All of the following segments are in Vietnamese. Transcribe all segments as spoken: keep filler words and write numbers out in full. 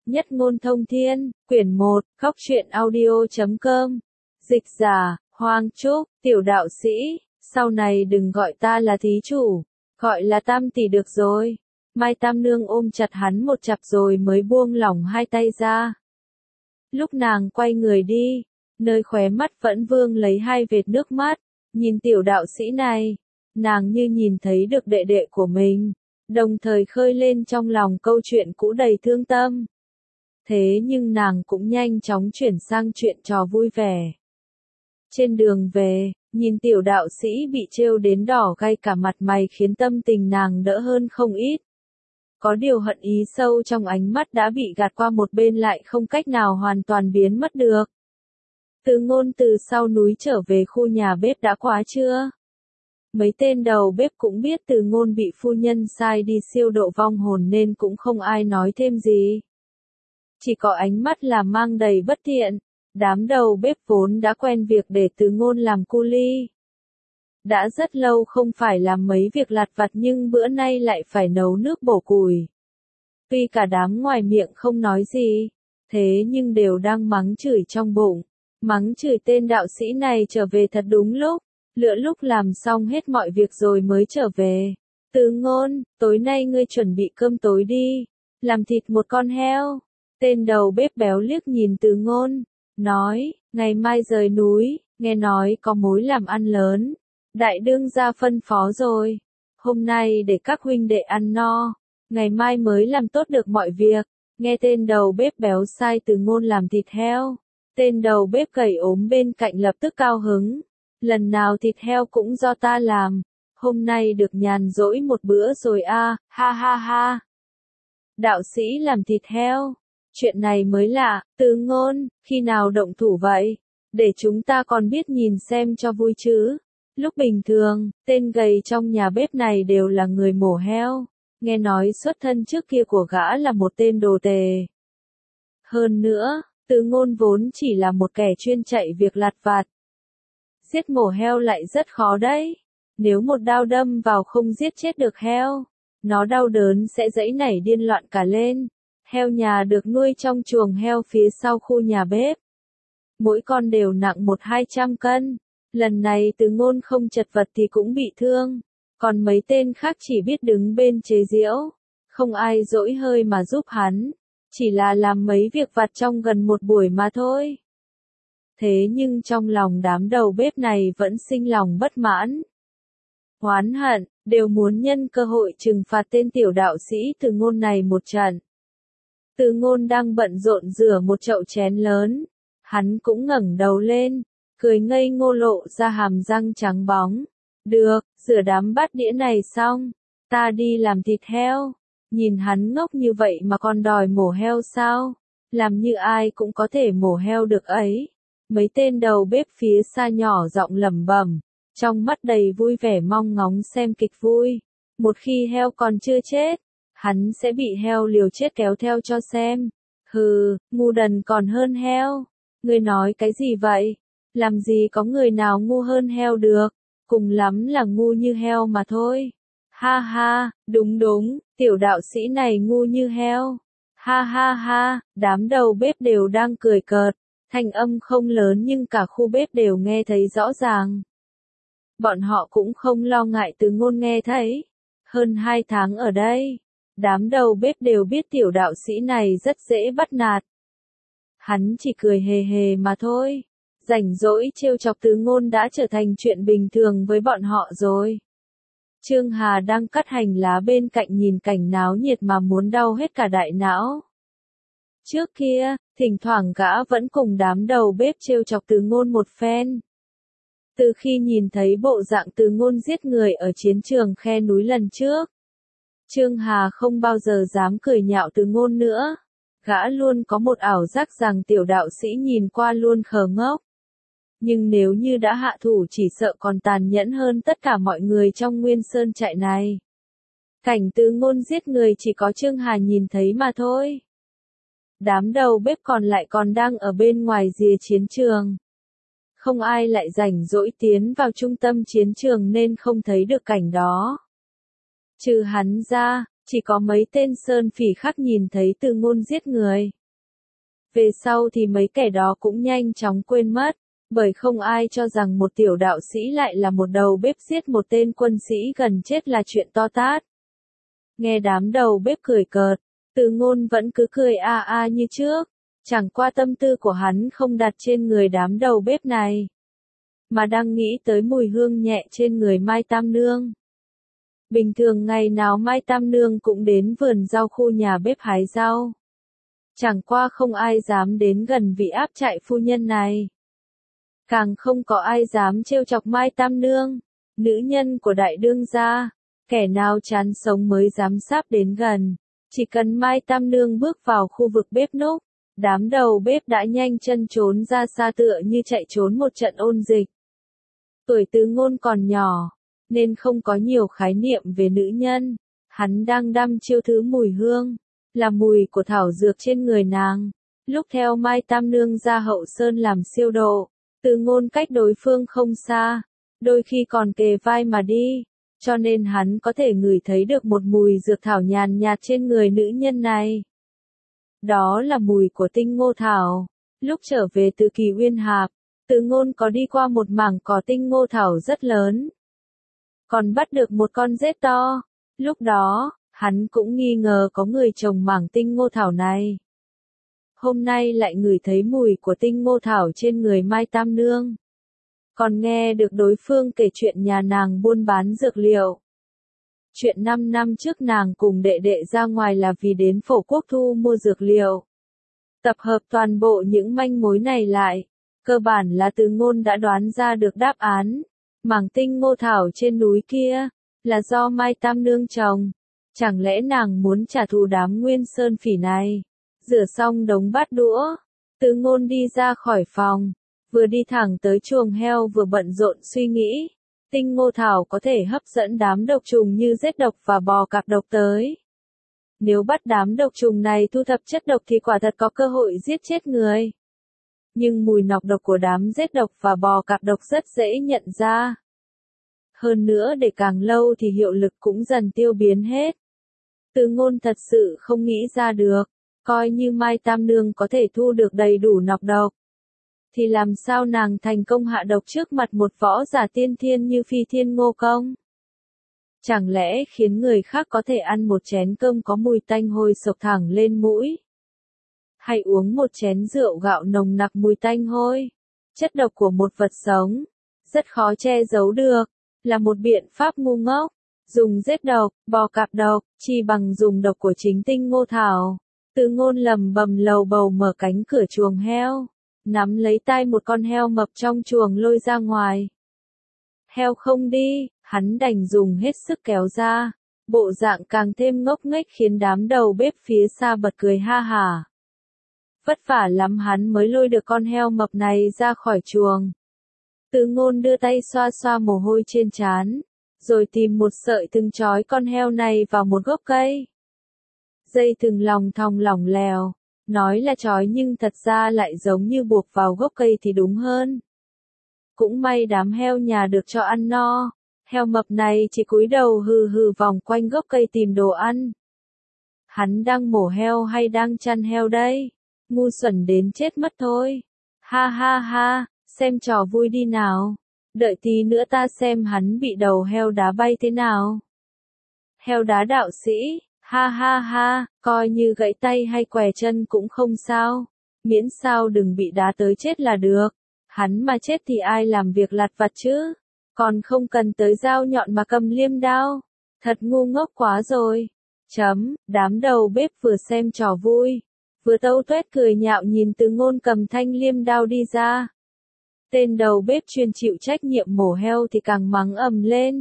Nhất ngôn thông thiên, quyển một, khóc chuyện audio chấm com. Dịch giả, Hoàng Trúc, tiểu đạo sĩ, sau này đừng gọi ta là thí chủ, gọi là Tam tỷ được rồi. Mai Tam Nương ôm chặt hắn một chặp rồi mới buông lỏng hai tay ra. Lúc nàng quay người đi, nơi khóe mắt vẫn vương lấy hai vệt nước mắt, nhìn tiểu đạo sĩ này, nàng như nhìn thấy được đệ đệ của mình, đồng thời khơi lên trong lòng câu chuyện cũ đầy thương tâm. Thế nhưng nàng cũng nhanh chóng chuyển sang chuyện trò vui vẻ. Trên đường về, nhìn tiểu đạo sĩ bị trêu đến đỏ gay cả mặt mày khiến tâm tình nàng đỡ hơn không ít. Có điều hận ý sâu trong ánh mắt đã bị gạt qua một bên lại không cách nào hoàn toàn biến mất được. Từ Ngôn từ sau núi trở về khu nhà bếp đã quá trưa. Mấy tên đầu bếp cũng biết Từ Ngôn bị phu nhân sai đi siêu độ vong hồn nên cũng không ai nói thêm gì. Chỉ có ánh mắt là mang đầy bất thiện, đám đầu bếp vốn đã quen việc để Từ Ngôn làm cu li. Đã rất lâu không phải làm mấy việc lặt vặt nhưng bữa nay lại phải nấu nước bổ củi. Tuy cả đám ngoài miệng không nói gì, thế nhưng đều đang mắng chửi trong bụng, mắng chửi tên đạo sĩ này trở về thật đúng lúc, lựa lúc làm xong hết mọi việc rồi mới trở về. Từ Ngôn, tối nay ngươi chuẩn bị cơm tối đi, làm thịt một con heo. Tên đầu bếp béo liếc nhìn Từ Ngôn, nói, ngày mai rời núi, nghe nói có mối làm ăn lớn. Đại đương gia phân phó rồi, hôm nay để các huynh đệ ăn no, ngày mai mới làm tốt được mọi việc. Nghe tên đầu bếp béo sai Từ Ngôn làm thịt heo, tên đầu bếp gầy ốm bên cạnh lập tức cao hứng. Lần nào thịt heo cũng do ta làm, hôm nay được nhàn rỗi một bữa rồi a, à, ha ha ha. Đạo sĩ làm thịt heo, chuyện này mới lạ. Từ Ngôn, khi nào động thủ vậy? Để chúng ta còn biết nhìn xem cho vui chứ. Lúc bình thường, tên gầy trong nhà bếp này đều là người mổ heo, nghe nói xuất thân trước kia của gã là một tên đồ tề. Hơn nữa, Từ Ngôn vốn chỉ là một kẻ chuyên chạy việc lặt vặt. Giết mổ heo lại rất khó đấy, nếu một đao đâm vào không giết chết được heo, nó đau đớn sẽ giãy nảy điên loạn cả lên. Heo nhà được nuôi trong chuồng heo phía sau khu nhà bếp. Mỗi con đều nặng một hai trăm cân. Lần này Từ Ngôn không chật vật thì cũng bị thương, còn mấy tên khác chỉ biết đứng bên chế giễu, không ai dỗi hơi mà giúp hắn, chỉ là làm mấy việc vặt trong gần một buổi mà thôi. Thế nhưng trong lòng đám đầu bếp này vẫn sinh lòng bất mãn, oán hận, đều muốn nhân cơ hội trừng phạt tên tiểu đạo sĩ Từ Ngôn này một trận. Từ Ngôn đang bận rộn rửa một chậu chén lớn, hắn cũng ngẩng đầu lên, cười ngây ngô lộ ra hàm răng trắng bóng. Được, rửa đám bát đĩa này xong, ta đi làm thịt heo. Nhìn hắn ngốc như vậy mà còn đòi mổ heo sao? Làm như ai cũng có thể mổ heo được ấy. Mấy tên đầu bếp phía xa nhỏ giọng lẩm bẩm, trong mắt đầy vui vẻ mong ngóng xem kịch vui. Một khi heo còn chưa chết, hắn sẽ bị heo liều chết kéo theo cho xem. Hừ, ngu đần còn hơn heo. Ngươi nói cái gì vậy? Làm gì có người nào ngu hơn heo được, cùng lắm là ngu như heo mà thôi. Ha ha, đúng đúng, tiểu đạo sĩ này ngu như heo. Ha ha ha, đám đầu bếp đều đang cười cợt, thanh âm không lớn nhưng cả khu bếp đều nghe thấy rõ ràng. Bọn họ cũng không lo ngại Từ Ngôn nghe thấy. Hơn hai tháng ở đây, đám đầu bếp đều biết tiểu đạo sĩ này rất dễ bắt nạt. Hắn chỉ cười hề hề mà thôi. Rảnh rỗi trêu chọc Từ Ngôn đã trở thành chuyện bình thường với bọn họ rồi. Trương Hà đang cắt hành lá bên cạnh nhìn cảnh náo nhiệt mà muốn đau hết cả đại não. Trước kia, thỉnh thoảng gã vẫn cùng đám đầu bếp trêu chọc Từ Ngôn một phen. Từ khi nhìn thấy bộ dạng Từ Ngôn giết người ở chiến trường khe núi lần trước, Trương Hà không bao giờ dám cười nhạo Từ Ngôn nữa. Gã luôn có một ảo giác rằng tiểu đạo sĩ nhìn qua luôn khờ ngốc. Nhưng nếu như đã hạ thủ chỉ sợ còn tàn nhẫn hơn tất cả mọi người trong Nguyên Sơn trại này. Cảnh Từ Ngôn giết người chỉ có Trương Hà nhìn thấy mà thôi. Đám đầu bếp còn lại còn đang ở bên ngoài rìa chiến trường. Không ai lại rảnh rỗi tiến vào trung tâm chiến trường nên không thấy được cảnh đó. Trừ hắn ra, chỉ có mấy tên sơn phỉ khác nhìn thấy Từ Ngôn giết người. Về sau thì mấy kẻ đó cũng nhanh chóng quên mất, bởi không ai cho rằng một tiểu đạo sĩ lại là một đầu bếp giết một tên quân sĩ gần chết là chuyện to tát. Nghe đám đầu bếp cười cợt, Từ Ngôn vẫn cứ cười a a như trước, chẳng qua tâm tư của hắn không đặt trên người đám đầu bếp này, mà đang nghĩ tới mùi hương nhẹ trên người Mai Tam Nương. Bình thường ngày nào Mai Tam Nương cũng đến vườn rau khu nhà bếp hái rau. Chẳng qua không ai dám đến gần vị áp trại phu nhân này. Càng không có ai dám trêu chọc Mai Tam Nương, nữ nhân của đại đương gia, kẻ nào chán sống mới dám sáp đến gần. Chỉ cần Mai Tam Nương bước vào khu vực bếp núc, đám đầu bếp đã nhanh chân trốn ra xa tựa như chạy trốn một trận ôn dịch. Tuổi Từ Ngôn còn nhỏ, nên không có nhiều khái niệm về nữ nhân, hắn đang đăm chiêu thứ mùi hương, là mùi của thảo dược trên người nàng. Lúc theo Mai Tam Nương ra Hậu Sơn làm siêu độ, Từ Ngôn cách đối phương không xa, đôi khi còn kề vai mà đi, cho nên hắn có thể ngửi thấy được một mùi dược thảo nhàn nhạt trên người nữ nhân này. Đó là mùi của tinh ngô thảo. Lúc trở về từ Kỳ Uyên Hạp, Từ Ngôn có đi qua một mảng cỏ tinh ngô thảo rất lớn, còn bắt được một con rết to. Lúc đó, hắn cũng nghi ngờ có người trồng mảng tinh ngô thảo này. Hôm nay lại ngửi thấy mùi của tinh ngô thảo trên người Mai Tam Nương. Còn nghe được đối phương kể chuyện nhà nàng buôn bán dược liệu. Chuyện năm năm trước nàng cùng đệ đệ ra ngoài là vì đến Phổ Quốc thu mua dược liệu. Tập hợp toàn bộ những manh mối này lại, cơ bản là Từ Ngôn đã đoán ra được đáp án. Mảng tinh ngô thảo trên núi kia, là do Mai Tam Nương trồng. Chẳng lẽ nàng muốn trả thù đám Nguyên Sơn Phỉ này? Rửa xong đống bát đũa, Từ Ngôn đi ra khỏi phòng, vừa đi thẳng tới chuồng heo vừa bận rộn suy nghĩ. Tinh ngô thảo có thể hấp dẫn đám độc trùng như rết độc và bò cạp độc tới. Nếu bắt đám độc trùng này thu thập chất độc thì quả thật có cơ hội giết chết người. Nhưng mùi nọc độc của đám rết độc và bò cạp độc rất dễ nhận ra. Hơn nữa để càng lâu thì hiệu lực cũng dần tiêu biến hết. Từ Ngôn thật sự không nghĩ ra được, coi như Mai Tam Nương có thể thu được đầy đủ nọc độc, thì làm sao nàng thành công hạ độc trước mặt một võ giả tiên thiên như Phi Thiên Ngô Công? Chẳng lẽ khiến người khác có thể ăn một chén cơm có mùi tanh hôi sộc thẳng lên mũi? Hay uống một chén rượu gạo nồng nặc mùi tanh hôi? Chất độc của một vật sống, rất khó che giấu được, là một biện pháp ngu ngốc. Dùng rết độc, bò cạp độc, chi bằng dùng độc của chính tinh ngô thảo. Từ Ngôn lầm bầm lầu bầu mở cánh cửa chuồng heo, nắm lấy tay một con heo mập trong chuồng lôi ra ngoài. Heo không đi, hắn đành dùng hết sức kéo ra, bộ dạng càng thêm ngốc nghếch khiến đám đầu bếp phía xa bật cười ha hả. Vất vả lắm hắn mới lôi được con heo mập này ra khỏi chuồng. Từ Ngôn đưa tay xoa xoa mồ hôi trên trán, rồi tìm một sợi thừng trói con heo này vào một gốc cây. Dây thừng lòng thòng lỏng lèo, nói là trói nhưng thật ra lại giống như buộc vào gốc cây thì đúng hơn. Cũng may đám heo nhà được cho ăn no, heo mập này chỉ cúi đầu hừ hừ vòng quanh gốc cây tìm đồ ăn. Hắn đang mổ heo hay đang chăn heo đây? Ngu xuẩn đến chết mất thôi. Ha ha ha, xem trò vui đi nào. Đợi tí nữa ta xem hắn bị đầu heo đá bay thế nào. Heo đá đạo sĩ, ha ha ha, coi như gãy tay hay què chân cũng không sao. Miễn sao đừng bị đá tới chết là được. Hắn mà chết thì ai làm việc lặt vặt chứ? Còn không cần tới dao nhọn mà cầm liêm đao. Thật ngu ngốc quá rồi. Chấm, đám đầu bếp vừa xem trò vui, vừa tâu tuét cười nhạo nhìn Từ Ngôn cầm thanh liêm đao đi ra. Tên đầu bếp chuyên chịu trách nhiệm mổ heo thì càng mắng ầm lên.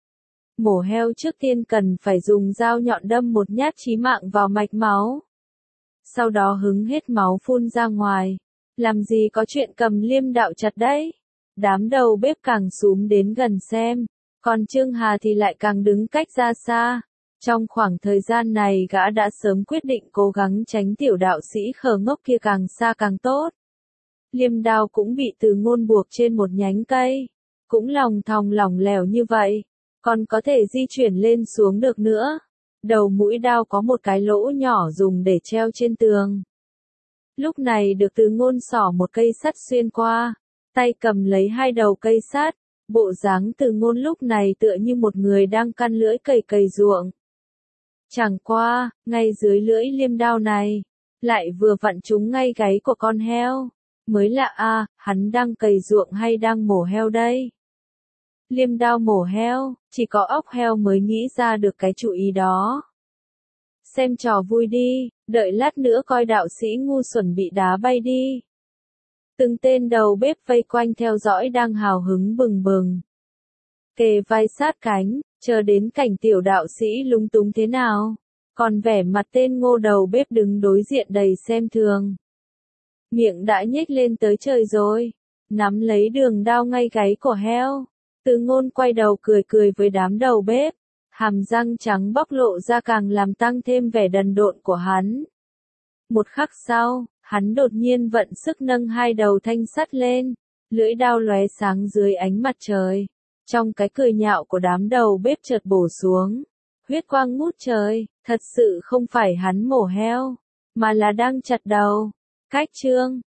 Mổ heo trước tiên cần phải dùng dao nhọn đâm một nhát chí mạng vào mạch máu. Sau đó hứng hết máu phun ra ngoài. Làm gì có chuyện cầm liêm đạo chặt đấy. Đám đầu bếp càng xúm đến gần xem. Còn Trương Hà thì lại càng đứng cách ra xa. Trong khoảng thời gian này gã đã sớm quyết định cố gắng tránh tiểu đạo sĩ khờ ngốc kia càng xa càng tốt. Liêm đao cũng bị Từ Ngôn buộc trên một nhánh cây. Cũng lòng thòng lỏng lẻo như vậy. Còn có thể di chuyển lên xuống được nữa. Đầu mũi đao có một cái lỗ nhỏ dùng để treo trên tường. Lúc này được Từ Ngôn xỏ một cây sắt xuyên qua, tay cầm lấy hai đầu cây sắt, bộ dáng Từ Ngôn lúc này tựa như một người đang căn lưỡi cày cày ruộng. Chẳng qua, ngay dưới lưỡi liêm đao này, lại vừa vặn trúng ngay gáy của con heo. Mới lạ a, hắn đang cày ruộng hay đang mổ heo đây? Liêm đao mổ heo, chỉ có óc heo mới nghĩ ra được cái chủ ý đó. Xem trò vui đi, đợi lát nữa coi đạo sĩ ngu xuẩn bị đá bay đi. Từng tên đầu bếp vây quanh theo dõi đang hào hứng bừng bừng. Kề vai sát cánh, chờ đến cảnh tiểu đạo sĩ lúng túng thế nào. Còn vẻ mặt tên ngô đầu bếp đứng đối diện đầy xem thường. Miệng đã nhếch lên tới trời rồi, nắm lấy đường đao ngay gáy của heo. Từ Ngôn quay đầu cười cười với đám đầu bếp, hàm răng trắng bóc lộ ra càng làm tăng thêm vẻ đần độn của hắn. Một khắc sau, hắn đột nhiên vận sức nâng hai đầu thanh sắt lên, lưỡi đao lóe sáng dưới ánh mặt trời. Trong cái cười nhạo của đám đầu bếp chợt bổ xuống, huyết quang ngút trời, thật sự không phải hắn mổ heo, mà là đang chặt đầu. Cách chương